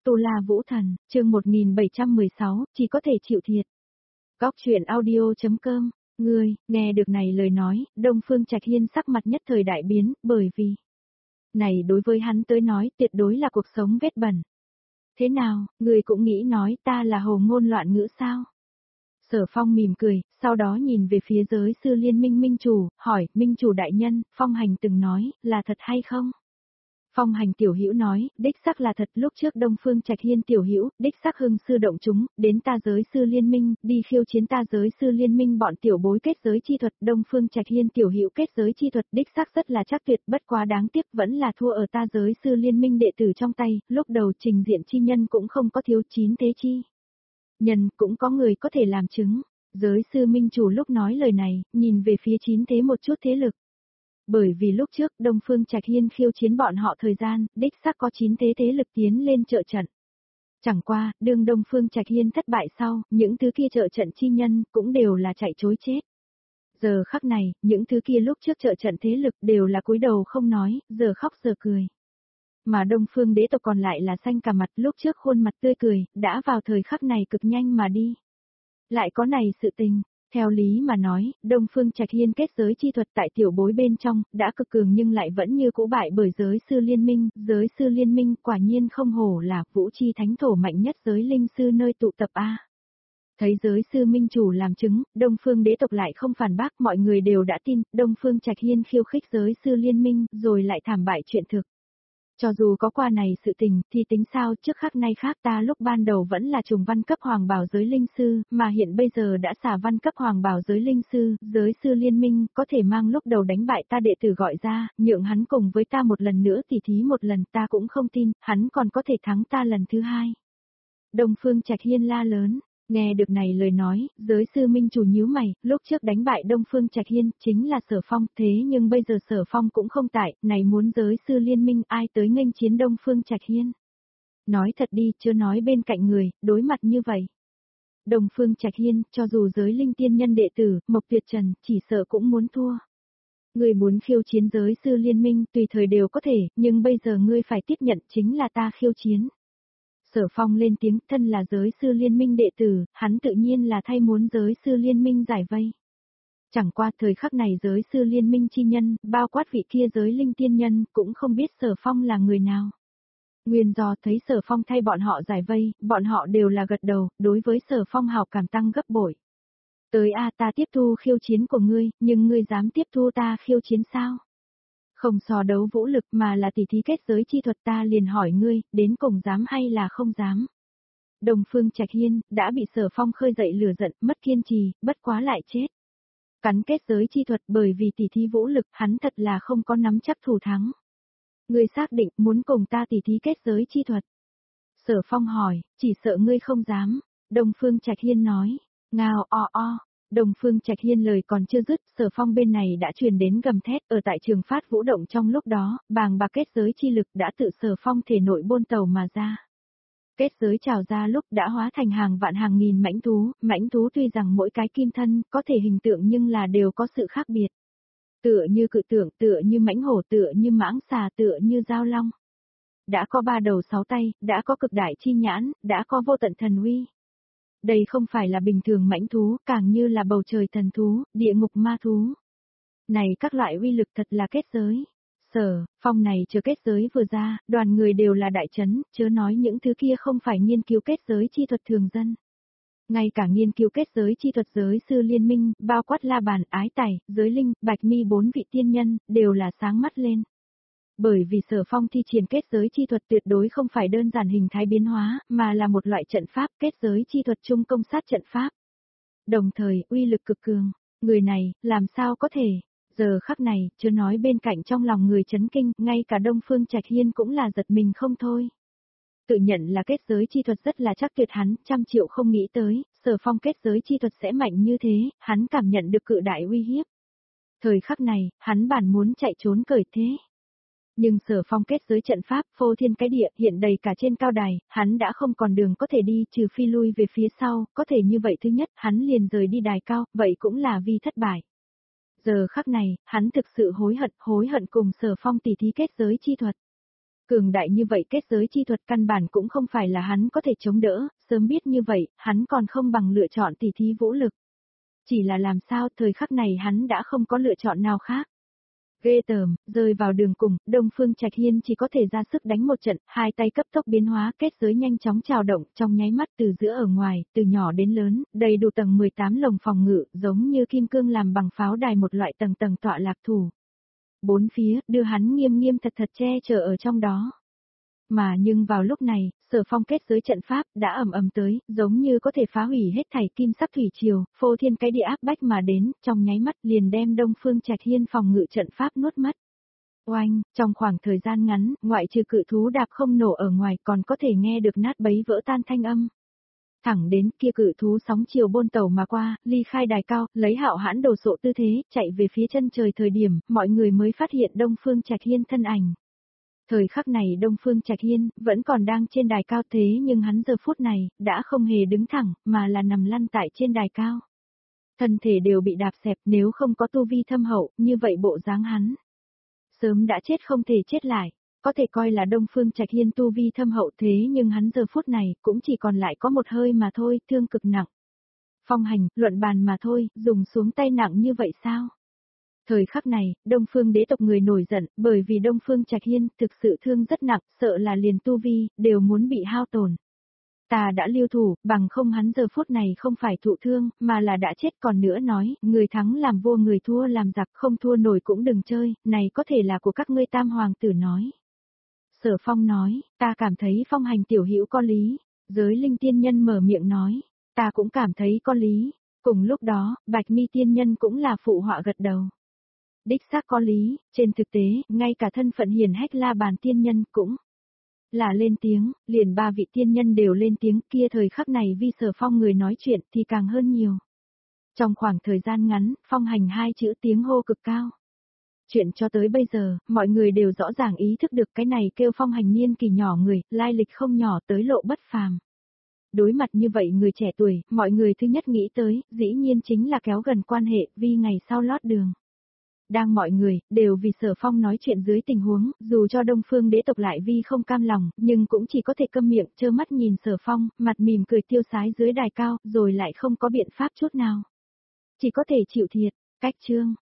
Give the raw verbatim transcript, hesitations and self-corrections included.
Tu La Vũ Thần, chương một nghìn bảy trăm mười sáu, chỉ có thể chịu thiệt. Góc truyện audio.com, ngươi, nghe được này lời nói, Đông Phương Trạch Hiên sắc mặt nhất thời đại biến, bởi vì này đối với hắn tới nói tuyệt đối là cuộc sống vết bẩn. Thế nào, ngươi cũng nghĩ nói ta là hồ ngôn loạn ngữ sao? Sở Phong mỉm cười, sau đó nhìn về phía giới sư liên minh minh chủ, hỏi, minh chủ đại nhân, Phong Hành từng nói, là thật hay không? Phong Hành tiểu hữu nói, đích xác là thật, lúc trước Đông Phương Trạch Hiên tiểu hữu, đích xác hưng sư động chúng, đến ta giới sư liên minh, đi khiêu chiến ta giới sư liên minh bọn tiểu bối kết giới chi thuật, Đông Phương Trạch Hiên tiểu hữu kết giới chi thuật, đích xác rất là chắc tuyệt, bất quá đáng tiếc vẫn là thua ở ta giới sư liên minh đệ tử trong tay, lúc đầu trình diện chi nhân cũng không có thiếu chín thế chi. Nhân cũng có người có thể làm chứng, giới sư minh chủ lúc nói lời này, nhìn về phía chín thế một chút thế lực. Bởi vì lúc trước Đông Phương Trạch Hiên khiêu chiến bọn họ thời gian, đích xác có chín thế thế lực tiến lên trợ trận. Chẳng qua, đương Đông Phương Trạch Hiên thất bại sau, những thứ kia trợ trận chi nhân cũng đều là chạy trối chết. Giờ khắc này, những thứ kia lúc trước trợ trận thế lực đều là cúi đầu không nói, giờ khóc giờ cười. Mà Đông Phương đế tộc còn lại là xanh cả mặt, lúc trước khuôn mặt tươi cười, đã vào thời khắc này cực nhanh mà đi. Lại có này sự tình. Theo lý mà nói, Đông Phương Trạch Hiên kết giới chi thuật tại tiểu bối bên trong, đã cực cường nhưng lại vẫn như cũ bại bởi giới sư liên minh, giới sư liên minh quả nhiên không hổ là vũ chi thánh thổ mạnh nhất giới linh sư nơi tụ tập A. Thấy giới sư minh chủ làm chứng, Đông Phương đế tộc lại không phản bác, mọi người đều đã tin, Đông Phương Trạch Hiên khiêu khích giới sư liên minh, rồi lại thảm bại chuyện thực. Cho dù có qua này sự tình, thì tính sao, trước khắc nay khác ta lúc ban đầu vẫn là trùng văn cấp hoàng bảo giới linh sư, mà hiện bây giờ đã xả văn cấp hoàng bảo giới linh sư, giới sư liên minh, có thể mang lúc đầu đánh bại ta đệ tử gọi ra, nhượng hắn cùng với ta một lần nữa tỉ thí một lần, ta cũng không tin, hắn còn có thể thắng ta lần thứ hai. Đông Phương Trạch Hiên la lớn. Nghe được này lời nói, giới sư minh chủ nhíu mày, lúc trước đánh bại Đông Phương Trạch Hiên, chính là Sở Phong, thế nhưng bây giờ Sở Phong cũng không tại, này muốn giới sư liên minh ai tới nghênh chiến Đông Phương Trạch Hiên. Nói thật đi, chưa nói bên cạnh người, đối mặt như vậy. Đông Phương Trạch Hiên, cho dù giới linh tiên nhân đệ tử, Mộc Tuyệt Trần, chỉ sợ cũng muốn thua. Người muốn khiêu chiến giới sư liên minh, tùy thời đều có thể, nhưng bây giờ ngươi phải tiếp nhận chính là ta khiêu chiến. Sở Phong lên tiếng, thân là giới sư liên minh đệ tử, hắn tự nhiên là thay muốn giới sư liên minh giải vây. Chẳng qua thời khắc này giới sư liên minh chi nhân, bao quát vị kia giới linh tiên nhân, cũng không biết Sở Phong là người nào. Nguyên do thấy Sở Phong thay bọn họ giải vây, bọn họ đều là gật đầu, đối với Sở Phong hào cảm tăng gấp bội. Tới a ta tiếp thu khiêu chiến của ngươi, nhưng ngươi dám tiếp thu ta khiêu chiến sao? Không so đấu vũ lực mà là tỉ thí kết giới chi thuật, ta liền hỏi ngươi, đến cùng dám hay là không dám. Đông Phương Trạch Hiên, đã bị Sở Phong khơi dậy lửa giận, mất kiên trì, bất quá lại chết. Cắn kết giới chi thuật bởi vì tỉ thí vũ lực, hắn thật là không có nắm chắc thủ thắng. Ngươi xác định muốn cùng ta tỉ thí kết giới chi thuật. Sở Phong hỏi, chỉ sợ ngươi không dám. Đông Phương Trạch Hiên nói, ngao o o. Đông Phương Trạch Hiên lời còn chưa dứt, Sở Phong bên này đã truyền đến gầm thét, ở tại trường phát vũ động trong lúc đó, bàng bạc kết giới chi lực đã tự Sở Phong thể nội bôn tàu mà ra. Kết giới trào ra lúc đã hóa thành hàng vạn hàng nghìn mãnh thú, mãnh thú tuy rằng mỗi cái kim thân có thể hình tượng nhưng là đều có sự khác biệt. Tựa như cự tượng, tựa như mãnh hổ, tựa như mãng xà, tựa như dao long. Đã có ba đầu sáu tay, đã có cực đại chi nhãn, đã có vô tận thần uy. Đây không phải là bình thường mãnh thú, càng như là bầu trời thần thú, địa ngục ma thú. Này các loại uy lực thật là kết giới. Sở Phong này chưa kết giới vừa ra, đoàn người đều là đại chấn, chớ nói những thứ kia không phải nghiên cứu kết giới chi thuật thường dân. Ngay cả nghiên cứu kết giới chi thuật giới sư liên minh, bao quát La Bàn, Ái Tài, Giới Linh, Bạch Mi bốn vị tiên nhân, đều là sáng mắt lên. Bởi vì Sở Phong thi triển kết giới chi thuật tuyệt đối không phải đơn giản hình thái biến hóa, mà là một loại trận pháp kết giới chi thuật chung công sát trận pháp. Đồng thời, uy lực cực cường, người này, làm sao có thể, giờ khắc này, chưa nói bên cạnh trong lòng người chấn kinh, ngay cả Đông Phương Trạch Hiên cũng là giật mình không thôi. Tự nhận là kết giới chi thuật rất là chắc tuyệt, hắn, trăm triệu không nghĩ tới, Sở Phong kết giới chi thuật sẽ mạnh như thế, hắn cảm nhận được cự đại uy hiếp. Thời khắc này, hắn bản muốn chạy trốn cởi thế. Nhưng Sở Phong kết giới trận pháp, phô thiên cái địa, hiện đầy cả trên cao đài, hắn đã không còn đường có thể đi, trừ phi lui về phía sau, có thể như vậy thứ nhất, hắn liền rời đi đài cao, vậy cũng là vì thất bại. Giờ khắc này, hắn thực sự hối hận, hối hận cùng Sở Phong tỉ thí kết giới chi thuật. Cường đại như vậy kết giới chi thuật căn bản cũng không phải là hắn có thể chống đỡ, sớm biết như vậy, hắn còn không bằng lựa chọn tỉ thí vũ lực. Chỉ là làm sao thời khắc này hắn đã không có lựa chọn nào khác. Ghê tởm, rơi vào đường cùng, Đông Phương Trạch Hiên chỉ có thể ra sức đánh một trận, hai tay cấp tốc biến hóa, kết giới nhanh chóng trào động, trong nháy mắt từ giữa ở ngoài, từ nhỏ đến lớn, đầy đủ tầng mười tám lồng phòng ngự, giống như kim cương làm bằng pháo đài một loại tầng tầng tọa lạc thủ. Bốn phía, đưa hắn nghiêm nghiêm thật thật che chở ở trong đó. Mà nhưng vào lúc này, Sở Phong kết giới trận pháp đã ầm ầm tới, giống như có thể phá hủy hết thảy kim sắc thủy triều, phô thiên cái địa áp bách mà đến, trong nháy mắt liền đem Đông Phương Trạch Hiên phòng ngự trận pháp nuốt mất. Oanh, trong khoảng thời gian ngắn, ngoại trừ cự thú đạp không nổ ở ngoài còn có thể nghe được nát bấy vỡ tan thanh âm. Thẳng đến kia cự thú sóng chiều bôn tàu mà qua, ly khai đài cao, lấy hạo hãn đồ sộ tư thế, chạy về phía chân trời thời điểm, mọi người mới phát hiện Đông Phương Trạch Hiên thân ảnh. Thời khắc này Đông Phương Trạch Hiên vẫn còn đang trên đài cao thế nhưng hắn giờ phút này đã không hề đứng thẳng mà là nằm lăn tại trên đài cao. Thân thể đều bị đạp xẹp nếu không có tu vi thâm hậu như vậy bộ dáng hắn. Sớm đã chết không thể chết lại, có thể coi là Đông Phương Trạch Hiên tu vi thâm hậu thế nhưng hắn giờ phút này cũng chỉ còn lại có một hơi mà thôi, thương cực nặng. Phong hành, luận bàn mà thôi, dùng xuống tay nặng như vậy sao? Thời khắc này, Đông Phương đế tộc người nổi giận, bởi vì Đông Phương Trạch Hiên thực sự thương rất nặng, sợ là liền tu vi, đều muốn bị hao tổn. Ta đã lưu thủ, bằng không hắn giờ phút này không phải thụ thương, mà là đã chết còn nữa nói, người thắng làm vua người thua làm giặc, không thua nổi cũng đừng chơi, này có thể là của các ngươi tam hoàng tử nói. Sở Phong nói, ta cảm thấy Phong hành tiểu hữu có lý, giới linh tiên nhân mở miệng nói, ta cũng cảm thấy có lý, cùng lúc đó, Bạch Mi tiên nhân cũng là phụ họa gật đầu. Đích xác có lý, trên thực tế, ngay cả thân phận hiền hách La Bàn tiên nhân cũng là lên tiếng, liền ba vị tiên nhân đều lên tiếng, kia thời khắc này vì Sở Phong người nói chuyện thì càng hơn nhiều. Trong khoảng thời gian ngắn, Phong hành hai chữ tiếng hô cực cao. Chuyện cho tới bây giờ, mọi người đều rõ ràng ý thức được cái này kêu Phong hành niên kỳ nhỏ người, lai lịch không nhỏ tới lộ bất phàm. Đối mặt như vậy người trẻ tuổi, mọi người thứ nhất nghĩ tới, dĩ nhiên chính là kéo gần quan hệ, vì ngày sau lót đường. Đang mọi người, đều vì Sở Phong nói chuyện dưới tình huống, dù cho Đông Phương đế tộc lại vi không cam lòng, nhưng cũng chỉ có thể câm miệng, trơ mắt nhìn Sở Phong, mặt mỉm cười tiêu sái dưới đài cao, rồi lại không có biện pháp chút nào. Chỉ có thể chịu thiệt, cách chương.